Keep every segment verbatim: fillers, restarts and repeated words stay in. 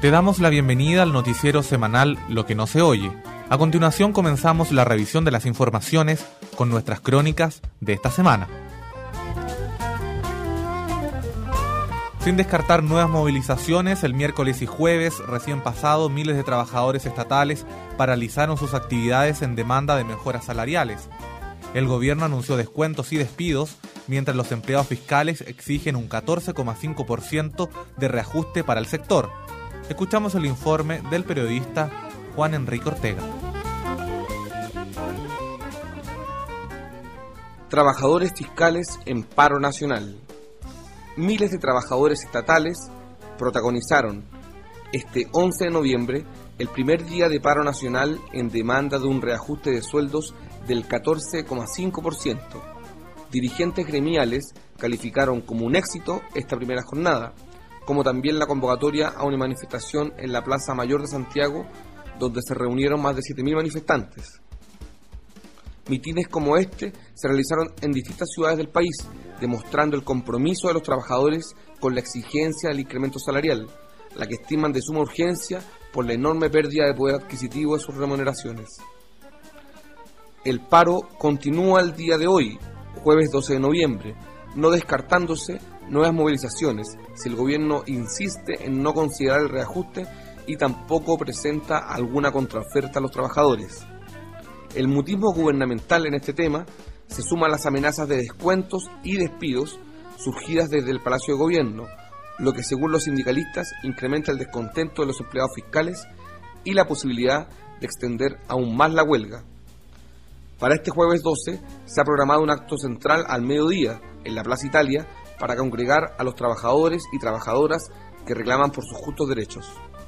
Te damos la bienvenida al noticiero semanal Lo que no se oye. A continuación comenzamos la revisión de las informaciones con nuestras crónicas de esta semana. Sin descartar nuevas movilizaciones, el miércoles y jueves recién pasado, miles de trabajadores estatales paralizaron sus actividades en demanda de mejoras salariales. El gobierno anunció descuentos y despidos, mientras los empleados fiscales exigen un catorce coma cinco por ciento de reajuste para el sector. Escuchamos el informe del periodista Juan Enrique Ortega. Trabajadores fiscales en paro nacional. Miles de trabajadores estatales protagonizaron este once de noviembre el primer día de paro nacional en demanda de un reajuste de sueldos del catorce coma cinco por ciento. Dirigentes gremiales calificaron como un éxito esta primera jornada, como también la convocatoria a una manifestación en la Plaza Mayor de Santiago, donde se reunieron más de siete mil manifestantes. Mitines como este se realizaron en distintas ciudades del país, demostrando el compromiso de los trabajadores con la exigencia del incremento salarial, la que estiman de suma urgencia por la enorme pérdida de poder adquisitivo de sus remuneraciones. El paro continúa el día de hoy, jueves doce de noviembre, no descartándose nuevas movilizaciones si el gobierno insiste en no considerar el reajuste y tampoco presenta alguna contraoferta a los trabajadores. El mutismo gubernamental en este tema se suma a las amenazas de descuentos y despidos surgidas desde el Palacio de Gobierno, lo que según los sindicalistas incrementa el descontento de los empleados fiscales y la posibilidad de extender aún más la huelga. Para este jueves doce se ha programado un acto central al mediodía en la Plaza Italia para congregar a los trabajadores y trabajadoras que reclaman por sus justos derechos.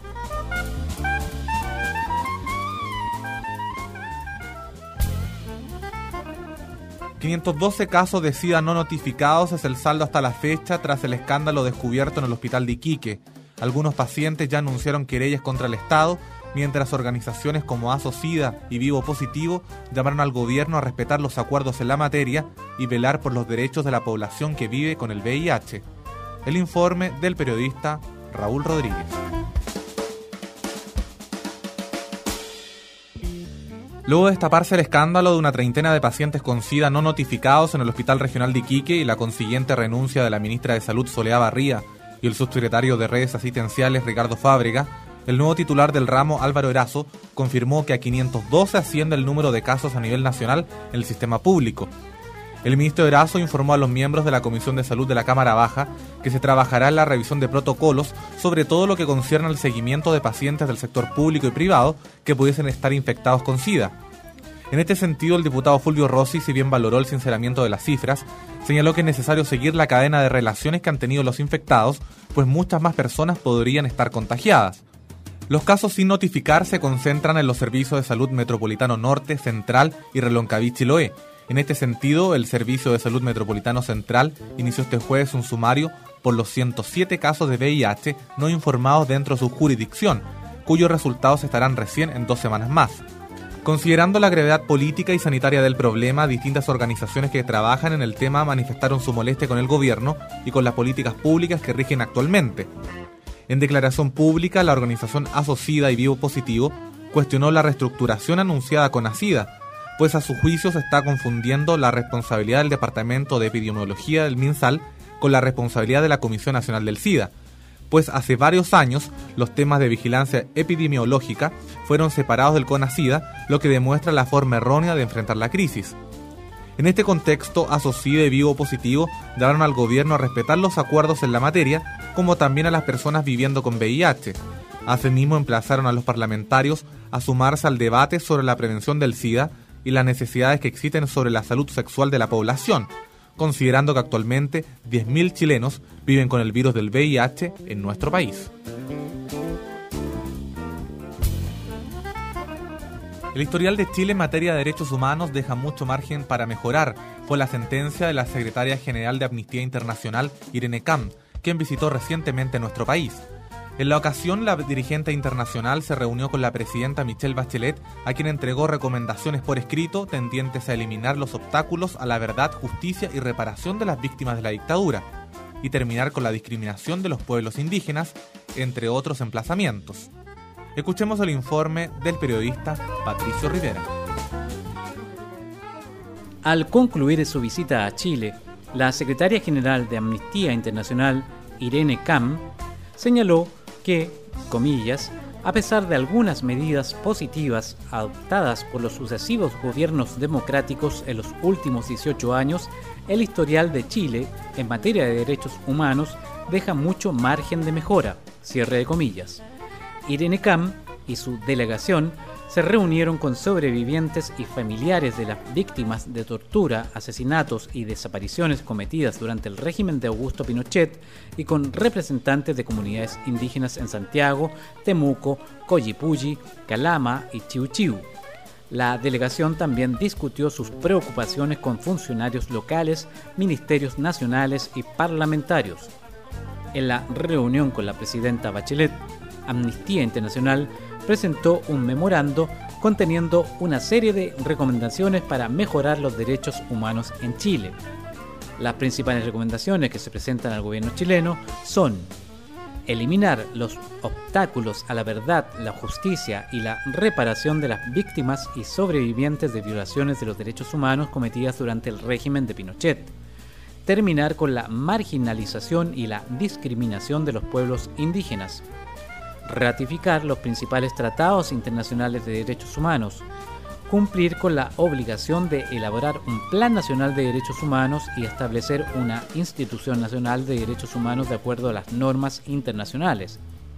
quinientos doce casos de SIDA no notificados es el saldo hasta la fecha tras el escándalo descubierto en el hospital de Iquique. Algunos pacientes ya anunciaron querellas contra el Estado, mientras organizaciones como ASO-SIDA y Vivo Positivo llamaron al gobierno a respetar los acuerdos en la materia y velar por los derechos de la población que vive con el V I H. El informe del periodista Raúl Rodríguez. Luego de destaparse el escándalo de una treintena de pacientes con SIDA no notificados en el Hospital Regional de Iquique y la consiguiente renuncia de la ministra de Salud Soledad Barría y el subsecretario de Redes Asistenciales Ricardo Fábrega, el nuevo titular del ramo, Álvaro Erazo, confirmó que a quinientos doce asciende el número de casos a nivel nacional en el sistema público. El ministro Erazo informó a los miembros de la Comisión de Salud de la Cámara Baja que se trabajará en la revisión de protocolos sobre todo lo que concierne al seguimiento de pacientes del sector público y privado que pudiesen estar infectados con SIDA. En este sentido, el diputado Fulvio Rossi, si bien valoró el sinceramiento de las cifras, señaló que es necesario seguir la cadena de relaciones que han tenido los infectados, pues muchas más personas podrían estar contagiadas. Los casos sin notificar se concentran en los servicios de salud metropolitano norte, central y Reloncaví-Chiloé. En este sentido, el Servicio de Salud Metropolitano Central inició este jueves un sumario por los ciento siete casos de V I H no informados dentro de su jurisdicción, cuyos resultados estarán recién en dos semanas más. Considerando la gravedad política y sanitaria del problema, distintas organizaciones que trabajan en el tema manifestaron su molestia con el gobierno y con las políticas públicas que rigen actualmente. En declaración pública, la organización ASO-SIDA y Vivo Positivo cuestionó la reestructuración anunciada con ASIDA, pues a su juicio se está confundiendo la responsabilidad del Departamento de Epidemiología del MinSal con la responsabilidad de la Comisión Nacional del SIDA, pues hace varios años los temas de vigilancia epidemiológica fueron separados del CONASIDA, lo que demuestra la forma errónea de enfrentar la crisis. En este contexto, ASO-SIDA y Vivo Positivo llamaron al gobierno a respetar los acuerdos en la materia, como también a las personas viviendo con V I H. Asimismo, emplazaron a los parlamentarios a sumarse al debate sobre la prevención del SIDA y las necesidades que existen sobre la salud sexual de la población, considerando que actualmente diez mil chilenos viven con el virus del V I H en nuestro país. El historial de Chile en materia de derechos humanos deja mucho margen para mejorar, fue la sentencia de la secretaria general de Amnistía Internacional, Irene Kam, quien visitó recientemente nuestro país. En la ocasión, la dirigente internacional se reunió con la presidenta Michelle Bachelet, a quien entregó recomendaciones por escrito tendientes a eliminar los obstáculos a la verdad, justicia y reparación de las víctimas de la dictadura. y terminar con la discriminación de los pueblos indígenas, entre otros emplazamientos. Escuchemos el informe del periodista Patricio Rivera. Al concluir su visita a Chile, la secretaria general de Amnistía Internacional, Irene Kam, señaló que, comillas, a pesar de algunas medidas positivas adoptadas por los sucesivos gobiernos democráticos en los últimos dieciocho años, el historial de Chile en materia de derechos humanos deja mucho margen de mejora, cierre de comillas. Irene Kam y su delegación se reunieron con sobrevivientes y familiares de las víctimas de tortura, asesinatos y desapariciones cometidas durante el régimen de Augusto Pinochet y con representantes de comunidades indígenas en Santiago, Temuco, Collipulli, Calama y Chiu Chiu. La delegación también discutió sus preocupaciones con funcionarios locales, ministerios nacionales y parlamentarios. En la reunión con la presidenta Bachelet, Amnistía Internacional presentó un memorando conteniendo una serie de recomendaciones para mejorar los derechos humanos en Chile. Las principales recomendaciones que se presentan al gobierno chileno son eliminar los obstáculos a la verdad, la justicia y la reparación de las víctimas y sobrevivientes de violaciones de los derechos humanos cometidas durante el régimen de Pinochet, terminar con la marginalización y la discriminación de los pueblos indígenas, ratificar los principales tratados internacionales de derechos humanos, cumplir con la obligación de elaborar un Plan Nacional de Derechos Humanos y establecer una Institución Nacional de Derechos Humanos de acuerdo a las normas internacionales.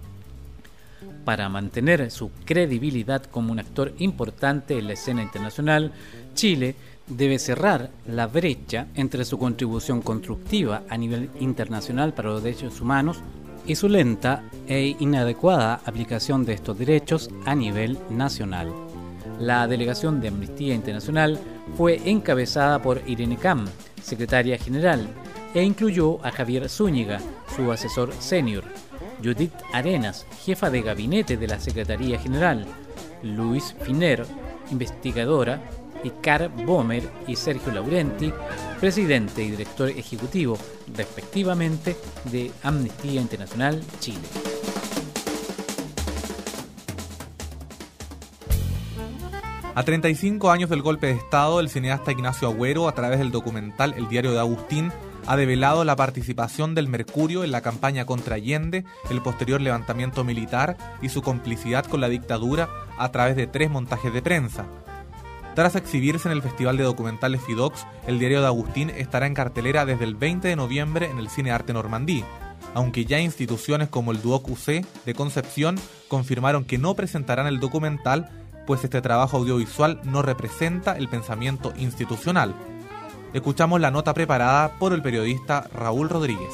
Para mantener su credibilidad como un actor importante en la escena internacional, Chile debe cerrar la brecha entre su contribución constructiva a nivel internacional para los derechos humanos y su lenta e inadecuada aplicación de estos derechos a nivel nacional. La delegación de Amnistía Internacional fue encabezada por Irene Kam, secretaria general, e incluyó a Javier Zúñiga, su asesor senior, Judith Arenas, jefa de gabinete de la Secretaría General, Luis Finer, investigadora, y Carl Bomer y Sergio Laurenti, presidente y director ejecutivo, respectivamente, de Amnistía Internacional Chile. A treinta y cinco años del golpe de Estado, el cineasta Ignacio Agüero, a través del documental El Diario de Agustín, ha develado la participación del Mercurio en la campaña contra Allende, el posterior levantamiento militar y su complicidad con la dictadura a través de tres montajes de prensa. Tras exhibirse en el Festival de Documentales Fidox, El Diario de Agustín estará en cartelera desde el veinte de noviembre en el Cine Arte Normandí, aunque ya instituciones como el Duoc U C de Concepción confirmaron que no presentarán el documental, pues este trabajo audiovisual no representa el pensamiento institucional. Escuchamos la nota preparada por el periodista Raúl Rodríguez.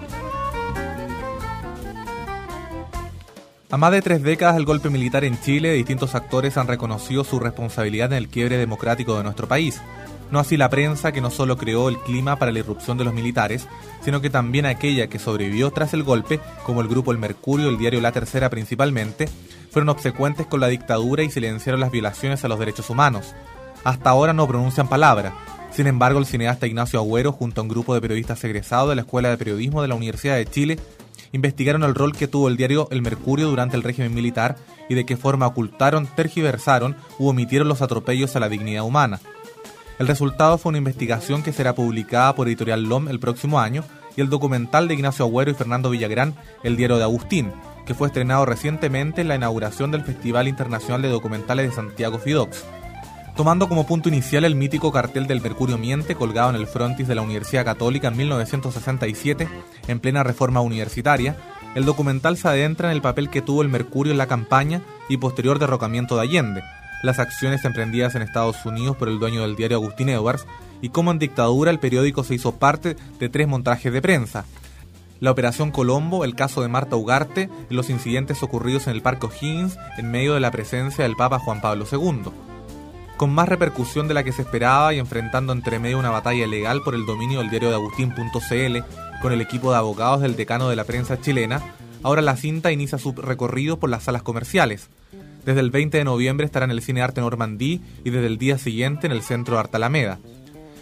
A más de tres décadas del golpe militar en Chile, distintos actores han reconocido su responsabilidad en el quiebre democrático de nuestro país. No así la prensa, que no solo creó el clima para la irrupción de los militares, sino que también aquella que sobrevivió tras el golpe, como el grupo El Mercurio y el diario La Tercera principalmente, fueron obsecuentes con la dictadura y silenciaron las violaciones a los derechos humanos. Hasta ahora no pronuncian palabra. Sin embargo, el cineasta Ignacio Agüero, junto a un grupo de periodistas egresados de la Escuela de Periodismo de la Universidad de Chile, investigaron el rol que tuvo el diario El Mercurio durante el régimen militar y de qué forma ocultaron, tergiversaron u omitieron los atropellos a la dignidad humana. El resultado fue una investigación que será publicada por Editorial L O M el próximo año y el documental de Ignacio Agüero y Fernando Villagrán, El Diario de Agustín, que fue estrenado recientemente en la inauguración del Festival Internacional de Documentales de Santiago Fidox. Tomando como punto inicial el mítico cartel del Mercurio Miente colgado en el frontis de la Universidad Católica en mil novecientos sesenta y siete, en plena reforma universitaria, el documental se adentra en el papel que tuvo el Mercurio en la campaña y posterior derrocamiento de Allende, las acciones emprendidas en Estados Unidos por el dueño del diario Agustín Edwards y cómo en dictadura el periódico se hizo parte de tres montajes de prensa: la Operación Colombo, el caso de Marta Ugarte y los incidentes ocurridos en el Parque O'Higgins en medio de la presencia del Papa Juan Pablo segundo. Con más repercusión de la que se esperaba y enfrentando entre medio una batalla legal por el dominio del diario de Agustín punto c l con el equipo de abogados del decano de la prensa chilena, ahora la cinta inicia su recorrido por las salas comerciales. Desde el veinte de noviembre estará en el Cine Arte Normandí y desde el día siguiente en el Centro Arte Alameda.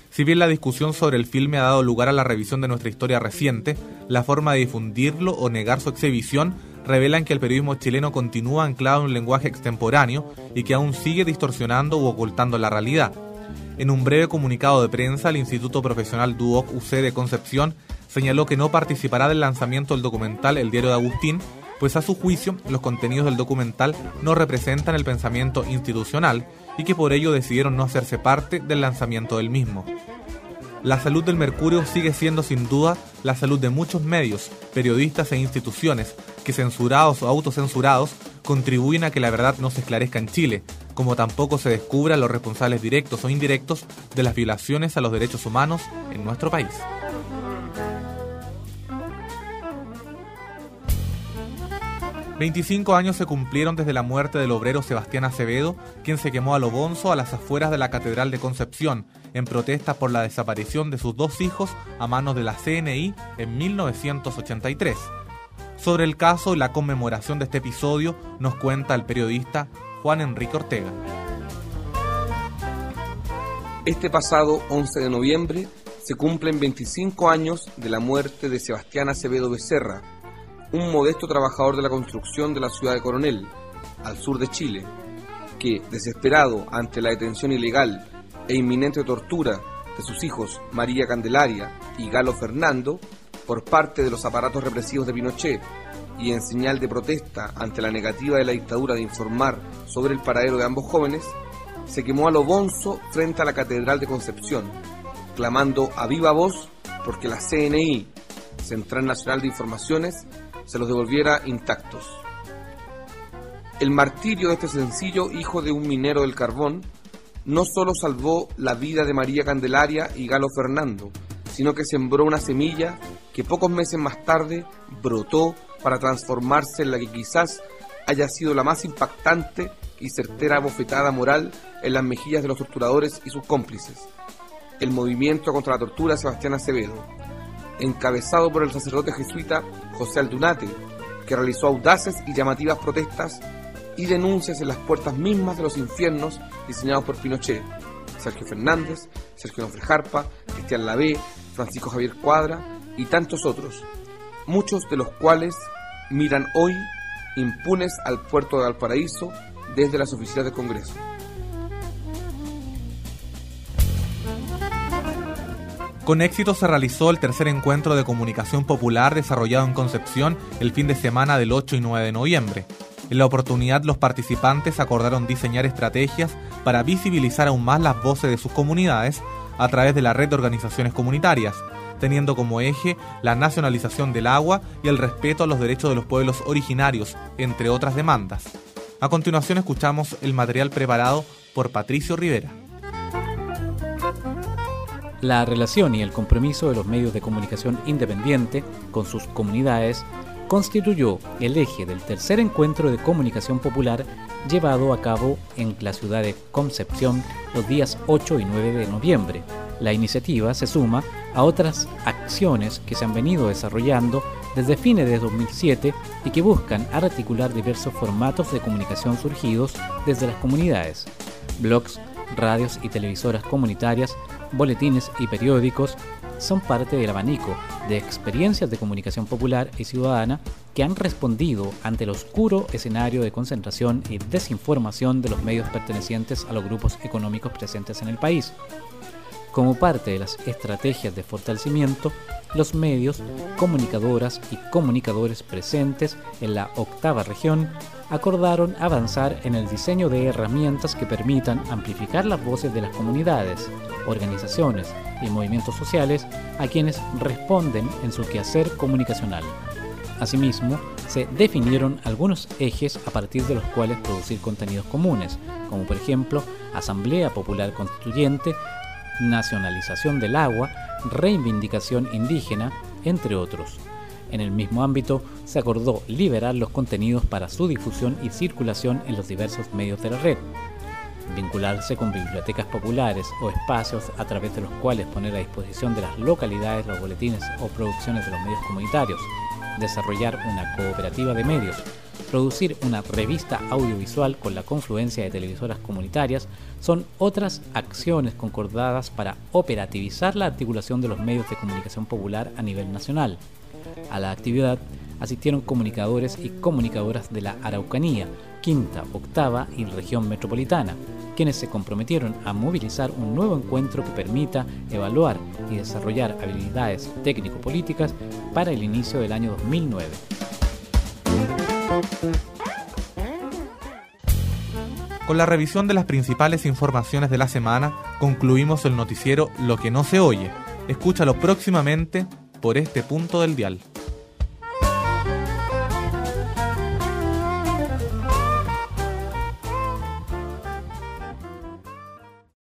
Si bien la discusión sobre el filme ha dado lugar a la revisión de nuestra historia reciente, la forma de difundirlo o negar su exhibición revelan que el periodismo chileno continúa anclado en un lenguaje extemporáneo y que aún sigue distorsionando u ocultando la realidad. En un breve comunicado de prensa, el Instituto Profesional Duoc U C de Concepción señaló que no participará del lanzamiento del documental El Diario de Agustín, pues a su juicio los contenidos del documental no representan el pensamiento institucional y que por ello decidieron no hacerse parte del lanzamiento del mismo. La salud del mercurio sigue siendo sin duda la salud de muchos medios, periodistas e instituciones que, censurados o autocensurados, contribuyen a que la verdad no se esclarezca en Chile, como tampoco se descubra los responsables directos o indirectos de las violaciones a los derechos humanos en nuestro país. veinticinco años se cumplieron desde la muerte del obrero Sebastián Acevedo, quien se quemó a lo bonzo a las afueras de la Catedral de Concepción, en protesta por la desaparición de sus dos hijos a manos de la C N I en mil novecientos ochenta y tres. Sobre el caso y la conmemoración de este episodio nos cuenta el periodista Juan Enrique Ortega. Este pasado once de noviembre se cumplen veinticinco años de la muerte de Sebastián Acevedo Becerra, un modesto trabajador de la construcción de la ciudad de Coronel, al sur de Chile, que, desesperado ante la detención ilegal e inminente tortura de sus hijos María Candelaria y Galo Fernando por parte de los aparatos represivos de Pinochet y en señal de protesta ante la negativa de la dictadura de informar sobre el paradero de ambos jóvenes, se quemó a lo bonzo frente a la Catedral de Concepción, clamando a viva voz porque la C N I, Central Nacional de Informaciones, se los devolviera intactos. El martirio de este sencillo hijo de un minero del carbón no solo salvó la vida de María Candelaria y Galo Fernando, sino que sembró una semilla que pocos meses más tarde brotó para transformarse en la que quizás haya sido la más impactante y certera bofetada moral en las mejillas de los torturadores y sus cómplices: el movimiento contra la tortura de Sebastián Acevedo, encabezado por el sacerdote jesuita José Aldunate, que realizó audaces y llamativas protestas y denuncias en las puertas mismas de los infiernos diseñados por Pinochet. Sergio Fernández, Sergio Nofre Jarpa, Cristian Lavé, Francisco Javier Cuadra y tantos otros, muchos de los cuales miran hoy impunes al puerto de Valparaíso desde las oficinas del Congreso. Con éxito se realizó el tercer encuentro de comunicación popular desarrollado en Concepción el fin de semana del ocho y nueve de noviembre. En la oportunidad, los participantes acordaron diseñar estrategias para visibilizar aún más las voces de sus comunidades a través de la red de organizaciones comunitarias, teniendo como eje la nacionalización del agua y el respeto a los derechos de los pueblos originarios, entre otras demandas. A continuación escuchamos el material preparado por Patricio Rivera. La relación y el compromiso de los medios de comunicación independiente con sus comunidades constituyó el eje del tercer encuentro de comunicación popular llevado a cabo en la ciudad de Concepción los días ocho y nueve de noviembre. La iniciativa se suma a otras acciones que se han venido desarrollando desde fines de dos mil siete y que buscan articular diversos formatos de comunicación surgidos desde las comunidades: blogs, radios y televisoras comunitarias, boletines y periódicos son parte del abanico de experiencias de comunicación popular y ciudadana que han respondido ante el oscuro escenario de concentración y desinformación de los medios pertenecientes a los grupos económicos presentes en el país. Como parte de las estrategias de fortalecimiento, los medios, comunicadoras y comunicadores presentes en la octava región acordaron avanzar en el diseño de herramientas que permitan amplificar las voces de las comunidades, organizaciones y movimientos sociales a quienes responden en su quehacer comunicacional. Asimismo, se definieron algunos ejes a partir de los cuales producir contenidos comunes, como por ejemplo Asamblea Popular Constituyente, nacionalización del agua, reivindicación indígena, entre otros. En el mismo ámbito, se acordó liberar los contenidos para su difusión y circulación en los diversos medios de la red, vincularse con bibliotecas populares o espacios a través de los cuales poner a disposición de las localidades los boletines o producciones de los medios comunitarios, desarrollar una cooperativa de medios, producir una revista audiovisual con la confluencia de televisoras comunitarias son otras acciones concordadas para operativizar la articulación de los medios de comunicación popular a nivel nacional. A la actividad asistieron comunicadores y comunicadoras de la Araucanía, Quinta, Octava y Región Metropolitana, quienes se comprometieron a movilizar un nuevo encuentro que permita evaluar y desarrollar habilidades técnico-políticas para el inicio del año dos mil nueve. Con la revisión de las principales informaciones de la semana, concluimos el noticiero Lo que no se oye. Escúchalo próximamente por este punto del dial.